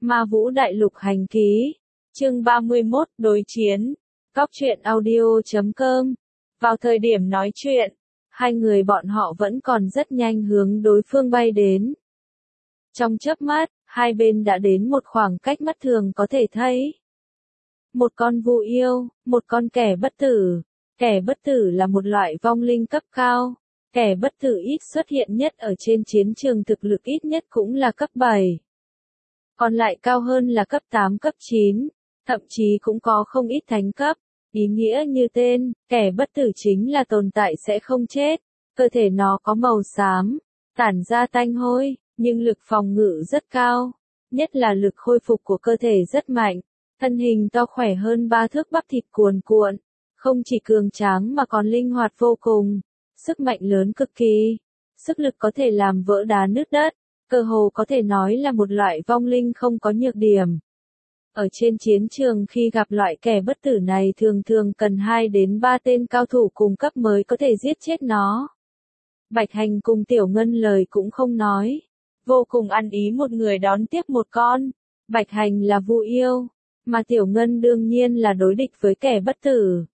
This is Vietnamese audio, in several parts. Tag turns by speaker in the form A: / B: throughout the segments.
A: Ma Vũ Đại Lục Hành Ký, chương 31, đối chiến. Cóc truyện audio.com. Vào thời điểm nói chuyện, hai người bọn họ vẫn còn rất nhanh hướng đối phương bay đến. Trong chớp mắt, hai bên đã đến một khoảng cách mắt thường có thể thấy. Một con vu yêu, một con kẻ bất tử. Kẻ bất tử là một loại vong linh cấp cao. Kẻ bất tử ít xuất hiện nhất ở trên chiến trường, thực lực ít nhất cũng là cấp 7. Còn lại cao hơn là cấp 8, cấp 9, thậm chí cũng có không ít thánh cấp. Ý nghĩa như tên, kẻ bất tử chính là tồn tại sẽ không chết. Cơ thể nó có màu xám, tản ra tanh hôi, nhưng lực phòng ngự rất cao. Nhất là lực khôi phục của cơ thể rất mạnh. Thân hình to khỏe hơn 3 thước, bắp thịt cuồn cuộn. Không chỉ cường tráng mà còn linh hoạt vô cùng. Sức mạnh lớn cực kỳ. Sức lực có thể làm vỡ đá nứt đất. Cơ hồ có thể nói là một loại vong linh không có nhược điểm. Ở trên chiến trường khi gặp loại kẻ bất tử này thường thường cần 2 đến 3 tên cao thủ cùng cấp mới có thể giết chết nó. Bạch Hành cùng Tiểu Ngân lời cũng không nói. Vô cùng ăn ý một người đón tiếp một con. Bạch Hành là vu yêu, mà Tiểu Ngân đương nhiên là đối địch với kẻ bất tử.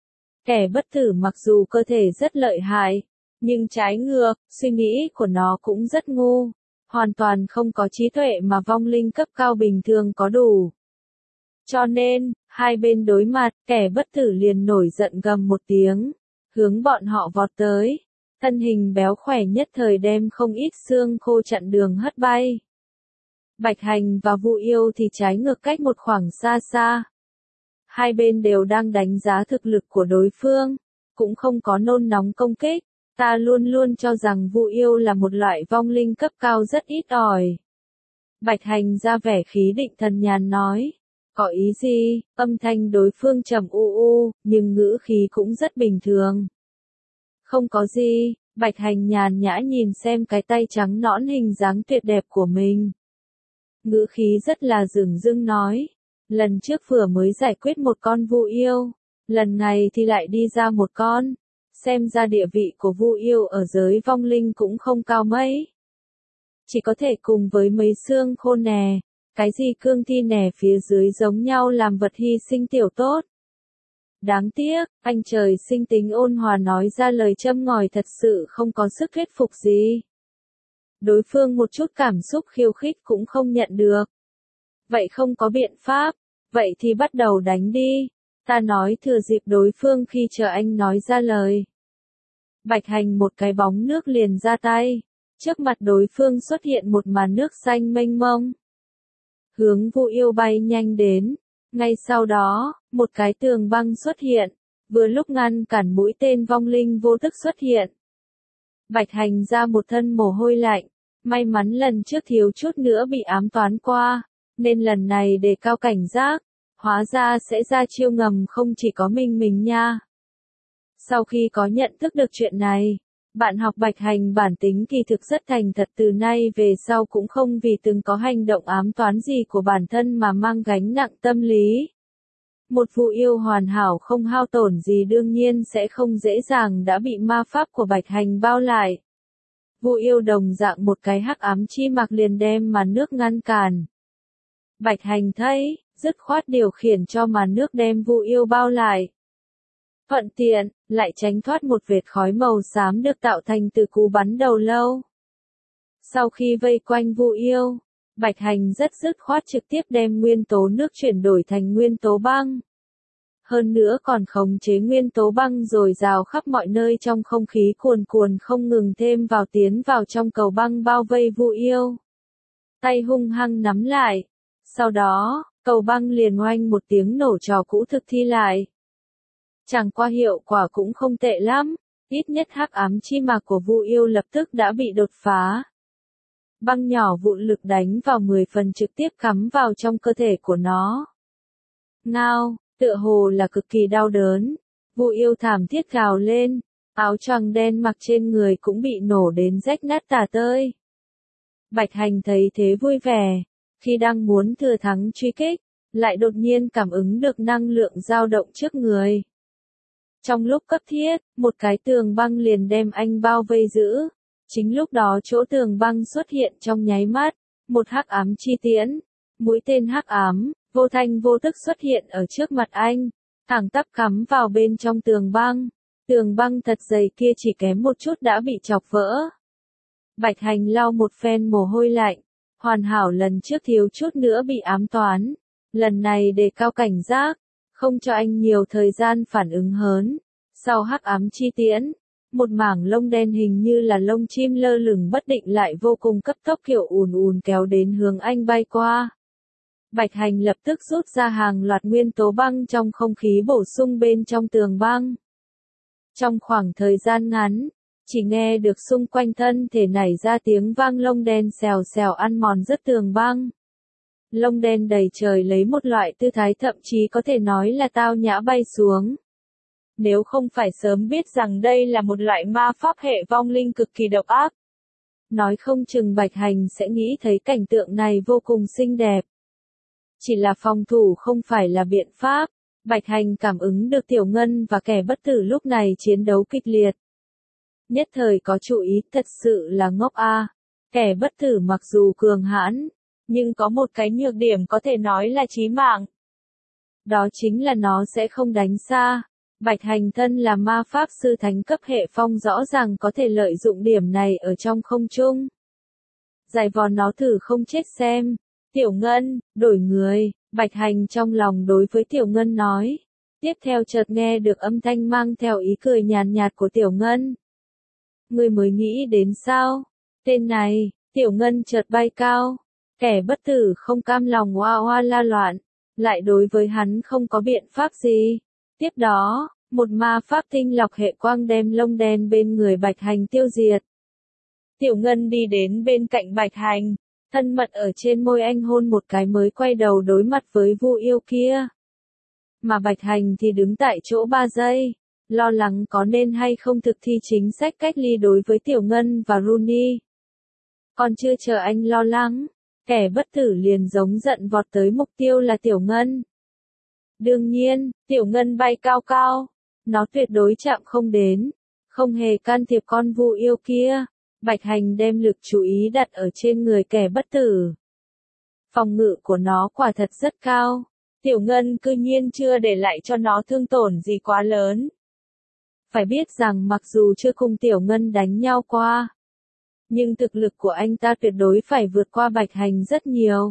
A: Kẻ bất tử mặc dù cơ thể rất lợi hại, nhưng trái ngược, suy nghĩ của nó cũng rất ngu. Hoàn toàn không có trí tuệ mà vong linh cấp cao bình thường có đủ. Cho nên, hai bên đối mặt, kẻ bất tử liền nổi giận gầm một tiếng, hướng bọn họ vọt tới. Thân hình béo khỏe nhất thời đem không ít xương khô chặn đường hất bay. Bạch Hành và vu yêu thì trái ngược cách một khoảng xa xa. Hai bên đều đang đánh giá thực lực của đối phương, cũng không có nôn nóng công kích. Ta luôn luôn cho rằng vu yêu là một loại vong linh cấp cao rất ít ỏi. Bạch Hành ra vẻ khí định thần nhàn nói. Có ý gì? Âm thanh đối phương trầm u u, nhưng ngữ khí cũng rất bình thường. Không có gì, Bạch Hành nhàn nhã nhìn xem cái tay trắng nõn hình dáng tuyệt đẹp của mình. Ngữ khí rất là dửng dưng nói. Lần trước vừa mới giải quyết một con vu yêu, lần này thì lại đi ra một con. Xem ra địa vị của vu yêu ở giới vong linh cũng không cao mấy. Chỉ có thể cùng với mấy xương khô nè, cái gì cương thi nè phía dưới giống nhau làm vật hy sinh tiểu tốt. Đáng tiếc, anh trời sinh tính ôn hòa nói ra lời châm ngòi thật sự không có sức thuyết phục gì. Đối phương một chút cảm xúc khiêu khích cũng không nhận được. Vậy không có biện pháp, vậy thì bắt đầu đánh đi. Ta nói thừa dịp đối phương khi chờ anh nói ra lời. Bạch Hành một cái bóng nước liền ra tay. Trước mặt đối phương xuất hiện một màn nước xanh mênh mông. Hướng vu yêu bay nhanh đến. Ngay sau đó, một cái tường băng xuất hiện. Vừa lúc ngăn cản mũi tên vong linh vô thức xuất hiện. Bạch Hành ra một thân mồ hôi lạnh. May mắn lần trước thiếu chút nữa bị ám toán qua. Nên lần này đề cao cảnh giác. Hóa ra sẽ ra chiêu ngầm không chỉ có mình nha. Sau khi có nhận thức được chuyện này, bạn học Bạch Hành bản tính kỳ thực rất thành thật, từ nay về sau cũng không vì từng có hành động ám toán gì của bản thân mà mang gánh nặng tâm lý. Một vu yêu hoàn hảo không hao tổn gì đương nhiên sẽ không dễ dàng đã bị ma pháp của Bạch Hành bao lại. Vu yêu đồng dạng một cái hắc ám chi mặc liền đem màn nước ngăn cản. Bạch Hành thấy, dứt khoát điều khiển cho màn nước đem vu yêu bao lại. Thuận tiện, lại tránh thoát một vệt khói màu xám được tạo thành từ cú bắn đầu lâu. Sau khi vây quanh vu yêu, Bạch Hành rất dứt khoát trực tiếp đem nguyên tố nước chuyển đổi thành nguyên tố băng. Hơn nữa còn khống chế nguyên tố băng dồi dào khắp mọi nơi trong không khí cuồn cuồn không ngừng thêm vào tiến vào trong cầu băng bao vây vu yêu. Tay hung hăng nắm lại. Sau đó, cầu băng liền oanh một tiếng nổ trò cũ thực thi lại. Chẳng qua hiệu quả cũng không tệ lắm, ít nhất hắc ám chi mạc của vu yêu lập tức đã bị đột phá. Băng nhỏ vụn lực đánh vào 10 phần trực tiếp cắm vào trong cơ thể của nó. Ngao, tựa hồ là cực kỳ đau đớn, vu yêu thảm thiết gào lên, áo choàng đen mặc trên người cũng bị nổ đến rách nát tả tơi. Bạch Hành thấy thế vui vẻ, khi đang muốn thừa thắng truy kích, lại đột nhiên cảm ứng được năng lượng dao động trước người. Trong lúc cấp thiết, một cái tường băng liền đem anh bao vây giữ. Chính lúc đó chỗ tường băng xuất hiện trong nháy mắt, một hắc ám chi tiễn, Mũi tên hắc ám, vô thanh vô tức xuất hiện ở trước mặt anh, thẳng tắp cắm vào bên trong tường băng. Tường băng thật dày kia chỉ kém một chút đã bị chọc vỡ. Bạch Hành lau một phen mồ hôi lạnh, hoàn hảo lần trước thiếu chút nữa bị ám toán. Lần này đề cao cảnh giác, không cho anh nhiều thời gian phản ứng hớn. Sau hắc ám chi tiễn, một mảng lông đen hình như là lông chim lơ lửng bất định lại vô cùng cấp tốc kiểu ùn ùn kéo đến hướng anh bay qua. Bạch Hành lập tức rút ra hàng loạt nguyên tố băng trong không khí bổ sung bên trong tường băng. Trong khoảng thời gian ngắn, chỉ nghe được xung quanh thân thể nảy ra tiếng vang lông đen xèo xèo ăn mòn rất tường băng. Lông đen đầy trời lấy một loại tư thái thậm chí có thể nói là tao nhã bay xuống. Nếu không phải sớm biết rằng đây là một loại ma pháp hệ vong linh cực kỳ độc ác, nói không chừng Bạch Hành sẽ nghĩ thấy cảnh tượng này vô cùng xinh đẹp. Chỉ là phòng thủ không phải là biện pháp, Bạch Hành cảm ứng được Tiểu Ngân và kẻ bất tử lúc này chiến đấu kịch liệt. Nhất thời có chú ý, thật sự là ngốc a. Kẻ bất tử mặc dù cường hãn, nhưng có một cái nhược điểm có thể nói là chí mạng. Đó chính là nó sẽ không đánh xa. Bạch Hành thân là ma pháp sư thánh cấp hệ phong rõ ràng có thể lợi dụng điểm này ở trong không trung. Giải vò nó thử không chết xem. Tiểu Ngân, đổi người, Bạch Hành trong lòng đối với Tiểu Ngân nói. Tiếp theo chợt nghe được âm thanh mang theo ý cười nhàn nhạt của Tiểu Ngân. Ngươi mới nghĩ đến sao? Tên này, Tiểu Ngân chợt bay cao. Kẻ bất tử không cam lòng oa oa la loạn, lại đối với hắn không có biện pháp gì. Tiếp đó, một ma pháp tinh lọc hệ quang đem lông đen bên người Bạch Hành tiêu diệt. Tiểu Ngân đi đến bên cạnh Bạch Hành, thân mật ở trên môi anh hôn một cái mới quay đầu đối mặt với Vu yêu kia. Mà Bạch Hành thì đứng tại chỗ 3 giây, lo lắng có nên hay không thực thi chính sách cách ly đối với Tiểu Ngân và Rooney. Còn chưa chờ anh lo lắng, kẻ bất tử liền giống giận vọt tới mục tiêu là Tiểu Ngân. Đương nhiên, Tiểu Ngân bay cao cao, nó tuyệt đối chạm không đến, không hề can thiệp con Vu yêu kia. Bạch Hành đem lực chú ý đặt ở trên người kẻ bất tử. Phòng ngự của nó quả thật rất cao, Tiểu Ngân cư nhiên chưa để lại cho nó thương tổn gì quá lớn. Phải biết rằng mặc dù chưa cùng Tiểu Ngân đánh nhau qua, nhưng thực lực của anh ta tuyệt đối phải vượt qua Bạch Hành rất nhiều.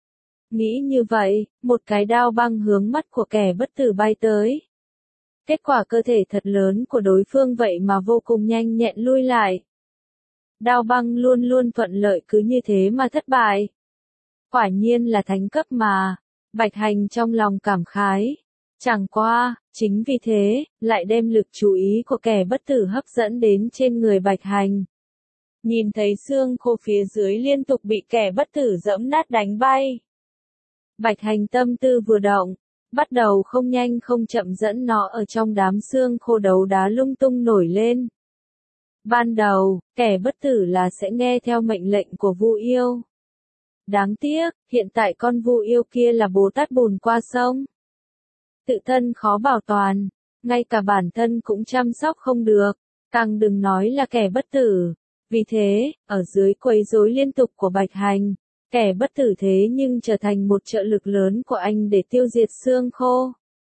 A: Nghĩ như vậy, một cái đao băng hướng mắt của kẻ bất tử bay tới. Kết quả cơ thể thật lớn của đối phương vậy mà vô cùng nhanh nhẹn lui lại. Đao băng luôn luôn thuận lợi cứ như thế mà thất bại. Quả nhiên là thánh cấp mà, Bạch Hành trong lòng cảm khái. Chẳng qua, chính vì thế, lại đem lực chú ý của kẻ bất tử hấp dẫn đến trên người Bạch Hành. Nhìn thấy xương khô phía dưới liên tục bị kẻ bất tử giẫm nát đánh bay. Bạch Hành tâm tư vừa động, bắt đầu không nhanh không chậm dẫn nó ở trong đám xương khô đấu đá lung tung nổi lên. Ban đầu, kẻ bất tử là sẽ nghe theo mệnh lệnh của Vu yêu. Đáng tiếc, hiện tại con Vu yêu kia là Bồ Tát bùn qua sông. Tự thân khó bảo toàn, ngay cả bản thân cũng chăm sóc không được, càng đừng nói là kẻ bất tử. Vì thế, ở dưới quấy rối liên tục của Bạch Hành, kẻ bất tử thế nhưng trở thành một trợ lực lớn của anh để tiêu diệt xương khô.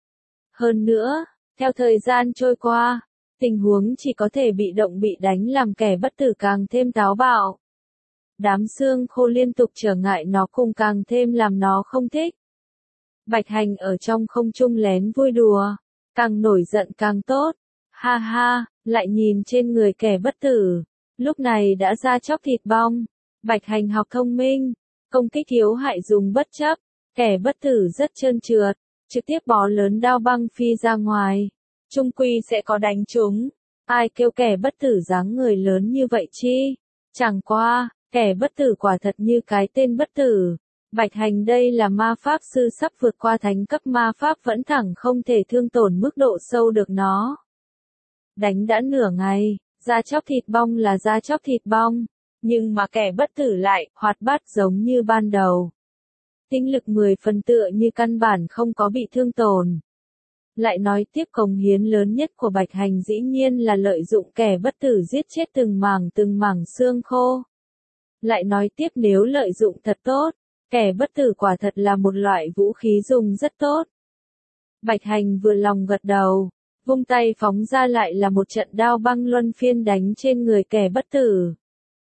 A: Hơn nữa, theo thời gian trôi qua, tình huống chỉ có thể bị động bị đánh làm kẻ bất tử càng thêm táo bạo. Đám xương khô liên tục trở ngại nó cùng càng thêm làm nó không thích. Bạch Hành ở trong không trung lén vui đùa, càng nổi giận càng tốt. Ha ha, lại nhìn trên người kẻ bất tử, lúc này đã ra chóc thịt bong. Bạch Hành học thông minh, công kích yếu hại dùng bất chấp, kẻ bất tử rất trơn trượt, trực tiếp bó lớn đao băng phi ra ngoài. Trung quy sẽ có đánh trúng, ai kêu kẻ bất tử dáng người lớn như vậy chi? Chẳng qua, kẻ bất tử quả thật như cái tên bất tử. Bạch Hành đây là ma pháp sư sắp vượt qua thánh cấp ma pháp vẫn thẳng không thể thương tổn mức độ sâu được nó. Đánh đã nửa ngày, da chóc thịt bong là da chóc thịt bong, nhưng mà kẻ bất tử lại hoạt bát giống như ban đầu. Tinh lực 10 phần tựa như căn bản không có bị thương tổn. Lại nói tiếp cống hiến lớn nhất của Bạch Hành dĩ nhiên là lợi dụng kẻ bất tử giết chết từng mảng xương khô. Lại nói tiếp nếu lợi dụng thật tốt, Kẻ bất tử quả thật là một loại vũ khí dùng rất tốt. Bạch Hành vừa lòng gật đầu, vung tay phóng ra lại là một trận đao băng luân phiên đánh trên người kẻ bất tử.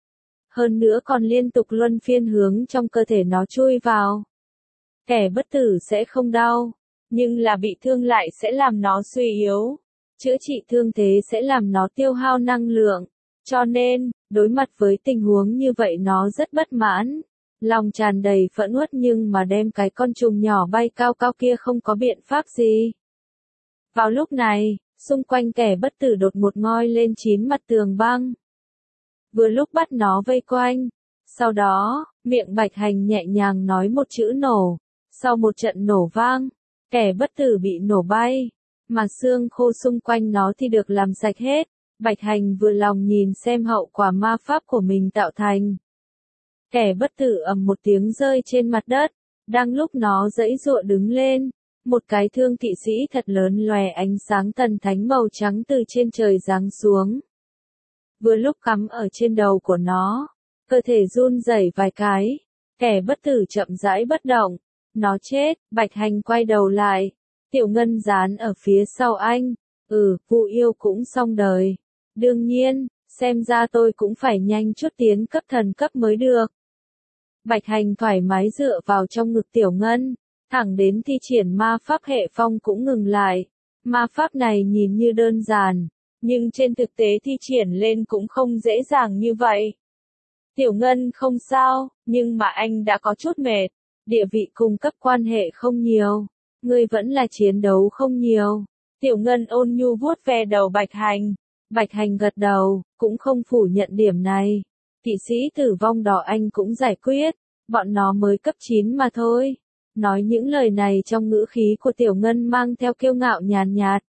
A: Hơn nữa còn liên tục luân phiên hướng trong cơ thể nó chui vào. Kẻ bất tử sẽ không đau, nhưng là bị thương lại sẽ làm nó suy yếu. Chữa trị thương thế sẽ làm nó tiêu hao năng lượng. Cho nên, đối mặt với tình huống như vậy nó rất bất mãn. Lòng tràn đầy phẫn uất nhưng mà đem cái con trùng nhỏ bay cao cao kia không có biện pháp gì. Vào lúc này, xung quanh kẻ bất tử đột ngột ngoi lên 9 mặt tường băng. Vừa lúc bắt nó vây quanh. Sau đó, miệng Bạch Hành nhẹ nhàng nói một chữ nổ. Sau một trận nổ vang, kẻ bất tử bị nổ bay, mà xương khô xung quanh nó thì được làm sạch hết. Bạch Hành vừa lòng nhìn xem hậu quả ma pháp của mình tạo thành. Kẻ bất tử ầm một tiếng rơi trên mặt đất, đang lúc nó giãy giụa đứng lên, một cái thương kỵ sĩ thật lớn lòe ánh sáng thần thánh màu trắng từ trên trời giáng xuống. Vừa lúc cắm ở trên đầu của nó, cơ thể run rẩy vài cái, kẻ bất tử chậm rãi bất động, nó chết. Bạch Hành quay đầu lại, Tiểu Ngân dán ở phía sau anh, Vu yêu cũng xong đời. Đương nhiên, xem ra tôi cũng phải nhanh chút tiến cấp thần cấp mới được. Bạch Hành thoải mái dựa vào trong ngực Tiểu Ngân, thẳng đến thi triển ma pháp hệ phong cũng ngừng lại. Ma pháp này nhìn như đơn giản, nhưng trên thực tế thi triển lên cũng không dễ dàng như vậy. Tiểu Ngân không sao, nhưng mà anh đã có chút mệt, địa vị cùng cấp quan hệ không nhiều, ngươi vẫn là chiến đấu không nhiều. Tiểu Ngân ôn nhu vuốt ve đầu Bạch Hành. Bạch Hành gật đầu, cũng không phủ nhận điểm này. Kỵ sĩ tử vong đó anh cũng giải quyết, bọn nó mới cấp 9 mà thôi. Nói những lời này trong ngữ khí của Tiểu Ngân mang theo kiêu ngạo nhàn nhạt.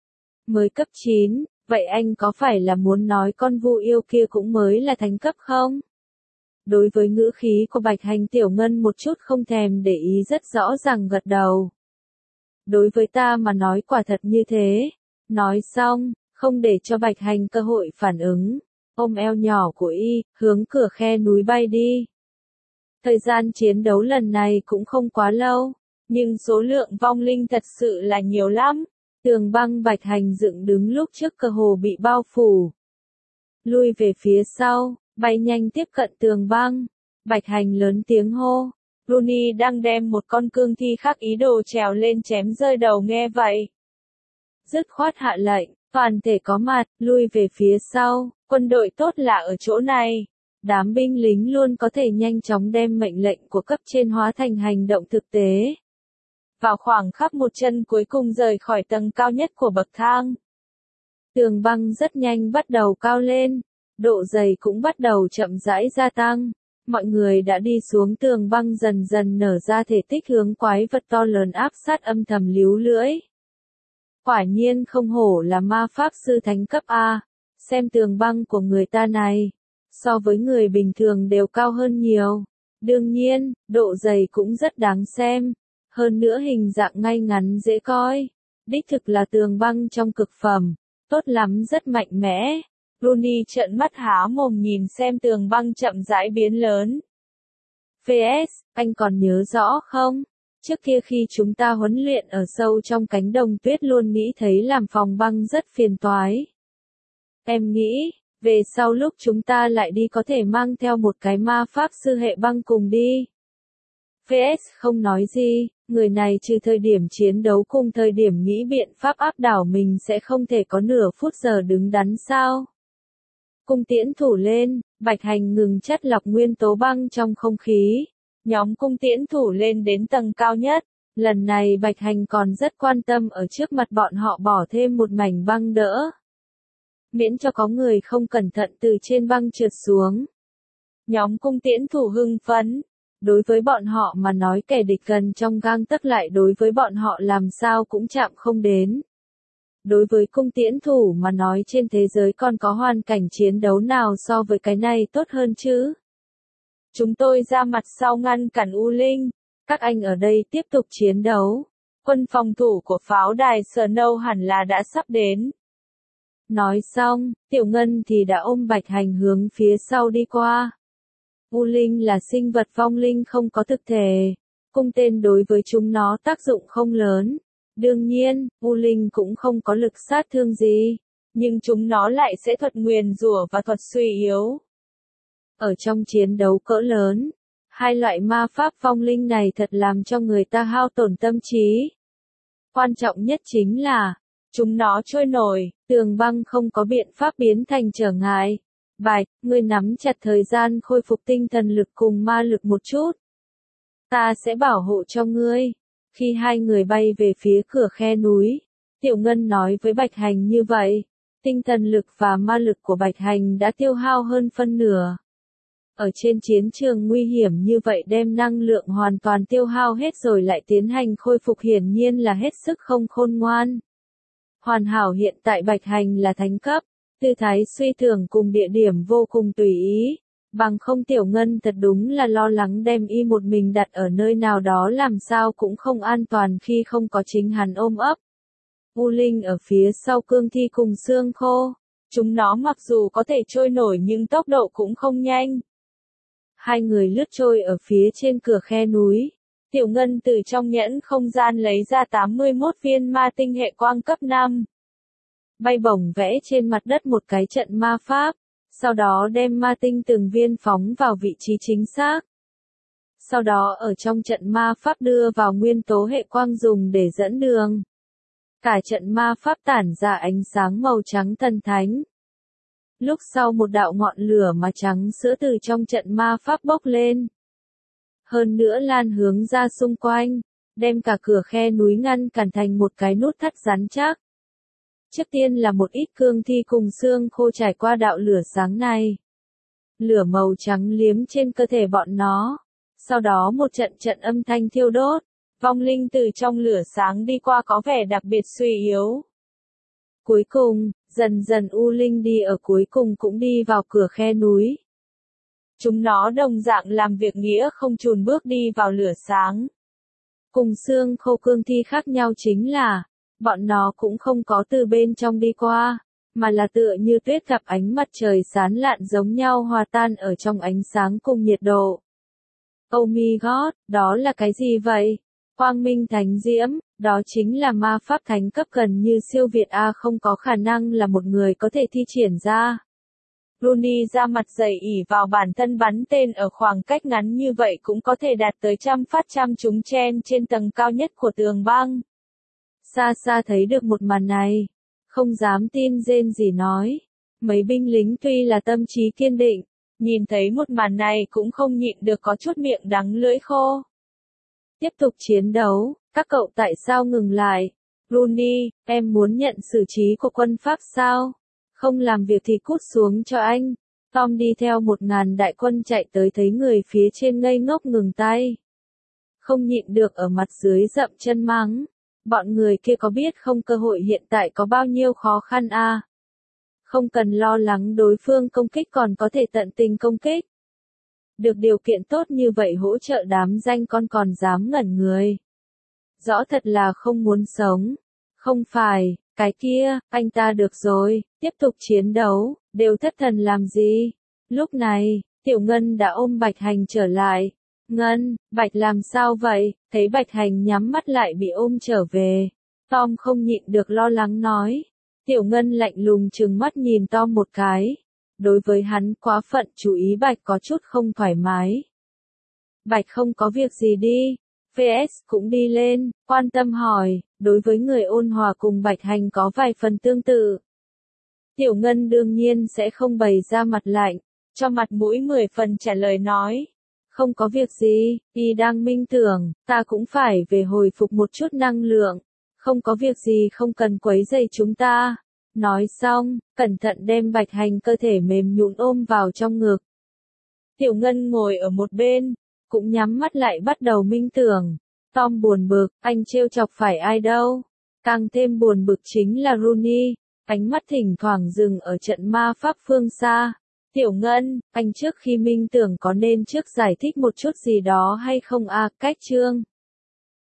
A: Mới cấp 9, vậy anh có phải là muốn nói con Vu yêu kia cũng mới là thánh cấp không? Đối với ngữ khí của Bạch Hành, Tiểu Ngân một chút không thèm để ý, rất rõ ràng gật đầu. Đối với ta mà nói quả thật như thế. Nói xong, không để cho Bạch Hành cơ hội phản ứng, ôm eo nhỏ của y, hướng cửa khe núi bay đi. Thời gian chiến đấu lần này cũng không quá lâu, nhưng số lượng vong linh thật sự là nhiều lắm. Tường băng Bạch Hành dựng đứng lúc trước cơ hồ bị bao phủ. Lui về phía sau, bay nhanh tiếp cận tường băng. Bạch Hành lớn tiếng hô. Rooney đang đem một con cương thi khác ý đồ trèo lên chém rơi đầu, nghe vậy. Dứt khoát hạ lệnh, toàn thể có mặt, lui về phía sau, quân đội tốt là ở chỗ này. Đám binh lính luôn có thể nhanh chóng đem mệnh lệnh của cấp trên hóa thành hành động thực tế. Vào khoảng khắc một chân cuối cùng rời khỏi tầng cao nhất của bậc thang. Tường băng rất nhanh bắt đầu cao lên, độ dày cũng bắt đầu chậm rãi gia tăng. Mọi người đã đi xuống tường băng dần dần nở ra thể tích hướng quái vật to lớn áp sát âm thầm líu lưỡi. Quả nhiên không hổ là ma pháp sư thánh cấp A, xem tường băng của người ta này, so với người bình thường đều cao hơn nhiều. Đương nhiên, độ dày cũng rất đáng xem, hơn nữa hình dạng ngay ngắn dễ coi. Đích thực là tường băng trong cực phẩm, tốt lắm, rất mạnh mẽ. Rooney trợn mắt há mồm nhìn xem tường băng chậm rãi biến lớn. VS, anh còn nhớ rõ không? Trước kia khi chúng ta huấn luyện ở sâu trong cánh đồng tuyết luôn nghĩ thấy làm phòng băng rất phiền toái. Em nghĩ, về sau lúc chúng ta lại đi có thể mang theo một cái ma pháp sư hệ băng cùng đi. VS không nói gì, người này trừ thời điểm chiến đấu cùng thời điểm nghĩ biện pháp áp đảo mình sẽ không thể có nửa phút giờ đứng đắn sao? Cung tiễn thủ lên, Bạch Hành ngừng chất lọc nguyên tố băng trong không khí. Nhóm cung tiễn thủ lên đến tầng cao nhất. Lần này Bạch Hành còn rất quan tâm ở trước mặt bọn họ bỏ thêm một mảnh băng đỡ. Miễn cho có người không cẩn thận từ trên băng trượt xuống. Nhóm cung tiễn thủ hưng phấn. Đối với bọn họ mà nói kẻ địch gần trong gang tấc lại đối với bọn họ làm sao cũng chạm không đến. Đối với cung tiễn thủ mà nói trên thế giới còn có hoàn cảnh chiến đấu nào so với cái này tốt hơn chứ? Chúng tôi ra mặt sau ngăn cản U Linh, các anh ở đây tiếp tục chiến đấu. Quân phòng thủ của pháo đài Snow hẳn là đã sắp đến. Nói xong, Tiểu Ngân thì đã ôm Bạch Hành hướng phía sau đi qua. U linh là sinh vật vong linh không có thực thể. Cung tên đối với chúng nó tác dụng không lớn. Đương nhiên, U linh cũng không có lực sát thương gì. Nhưng chúng nó lại sẽ thuật nguyền rủa và thuật suy yếu. Ở trong chiến đấu cỡ lớn, hai loại ma pháp vong linh này thật làm cho người ta hao tổn tâm trí. Quan trọng nhất chính là, chúng nó trôi nổi, tường băng không có biện pháp biến thành trở ngại. Bạch, ngươi nắm chặt thời gian khôi phục tinh thần lực cùng ma lực một chút. Ta sẽ bảo hộ cho ngươi. Khi hai người bay về phía cửa khe núi, Tiểu Ngân nói với Bạch Hành như vậy. Tinh thần lực và ma lực của Bạch Hành đã tiêu hao hơn phân nửa. Ở trên chiến trường nguy hiểm như vậy đem năng lượng hoàn toàn tiêu hao hết rồi lại tiến hành khôi phục hiển nhiên là hết sức không khôn ngoan. Hoàn hảo hiện tại Bạch Hành là thánh cấp, tư thái suy tưởng cùng địa điểm vô cùng tùy ý. Bằng không Tiểu Ngân thật đúng là lo lắng đem y một mình đặt ở nơi nào đó làm sao cũng không an toàn khi không có chính hắn ôm ấp. U linh ở phía sau cương thi cùng xương khô. Chúng nó mặc dù có thể trôi nổi nhưng tốc độ cũng không nhanh. Hai người lướt trôi ở phía trên cửa khe núi. Tiểu Ngân từ trong nhẫn không gian lấy ra 81 viên ma tinh hệ quang cấp 5. Bay bổng vẽ trên mặt đất một cái trận ma pháp. Sau đó đem ma tinh từng viên phóng vào vị trí chính xác. Sau đó ở trong trận ma pháp đưa vào nguyên tố hệ quang dùng để dẫn đường. Cả trận ma pháp tản ra ánh sáng màu trắng thần thánh. Lúc sau một đạo ngọn lửa mà trắng sữa từ trong trận ma pháp bốc lên. Hơn nữa lan hướng ra xung quanh, đem cả cửa khe núi ngăn cản thành một cái nút thắt rắn chắc. Trước tiên là một ít cương thi cùng xương khô trải qua đạo lửa sáng này. Lửa màu trắng liếm trên cơ thể bọn nó. Sau đó một trận trận âm thanh thiêu đốt. Vong linh từ trong lửa sáng đi qua có vẻ đặc biệt suy yếu. Cuối cùng, dần dần U linh đi ở cuối cùng cũng đi vào cửa khe núi. Chúng nó đồng dạng làm việc nghĩa không chùn bước đi vào lửa sáng. Cùng xương khô cương thi khác nhau chính là, bọn nó cũng không có từ bên trong đi qua, mà là tựa như tuyết gặp ánh mặt trời sáng lạn giống nhau hòa tan ở trong ánh sáng cùng nhiệt độ. Oh my god, đó là cái gì vậy? Quang minh thánh diễm, đó chính là ma pháp thánh cấp gần như siêu việt A không có khả năng là một người có thể thi triển ra. Rooney ra mặt dày ỉ vào bản thân bắn tên ở khoảng cách ngắn như vậy cũng có thể đạt tới trăm phát trăm trúng chen trên tầng cao nhất của tường băng. Xa xa thấy được một màn này, không dám tin rên gì nói. Mấy binh lính tuy là tâm trí kiên định, nhìn thấy một màn này cũng không nhịn được có chút miệng đắng lưỡi khô. Tiếp tục chiến đấu, các cậu tại sao ngừng lại? Rooney, em muốn nhận xử trí của quân Pháp sao? Không làm việc thì cút xuống cho anh. Tom đi theo 1000 đại quân chạy tới thấy người phía trên ngây ngốc ngừng tay. Không nhịn được ở mặt dưới dậm chân mắng. Bọn người kia có biết không cơ hội hiện tại có bao nhiêu khó khăn à? Không cần lo lắng đối phương công kích còn có thể tận tình công kích. Được điều kiện tốt như vậy hỗ trợ đám danh con còn dám ngẩn người. Rõ thật là không muốn sống. Không phải, cái kia, anh ta được rồi, tiếp tục chiến đấu, đều thất thần làm gì? Lúc này, Tiểu Ngân đã ôm Bạch Hành trở lại. Ngân, Bạch làm sao vậy? Thấy Bạch Hành nhắm mắt lại bị ôm trở về. Tom không nhịn được lo lắng nói. Tiểu Ngân lạnh lùng trừng mắt nhìn Tom một cái. Đối với hắn quá phận chú ý Bạch có chút không thoải mái. Bạch không có việc gì đi. VS cũng đi lên, quan tâm hỏi, đối với người ôn hòa cùng Bạch Hành có vài phần tương tự. Tiểu Ngân đương nhiên sẽ không bày ra mặt lạnh, cho mặt mũi 10 phần trả lời nói. Không có việc gì, y đang minh tưởng, ta cũng phải về hồi phục một chút năng lượng. Không có việc gì không cần quấy rầy chúng ta. Nói xong, cẩn thận đem Bạch Hành cơ thể mềm nhũn ôm vào trong ngực. Tiểu Ngân ngồi ở một bên, cũng nhắm mắt lại bắt đầu minh tưởng. Tom buồn bực, anh trêu chọc phải ai đâu. Càng thêm buồn bực chính là Rooney, ánh mắt thỉnh thoảng dừng ở trận ma pháp phương xa. Tiểu Ngân, anh trước khi minh tưởng có nên trước giải thích một chút gì đó hay không à, cách chương.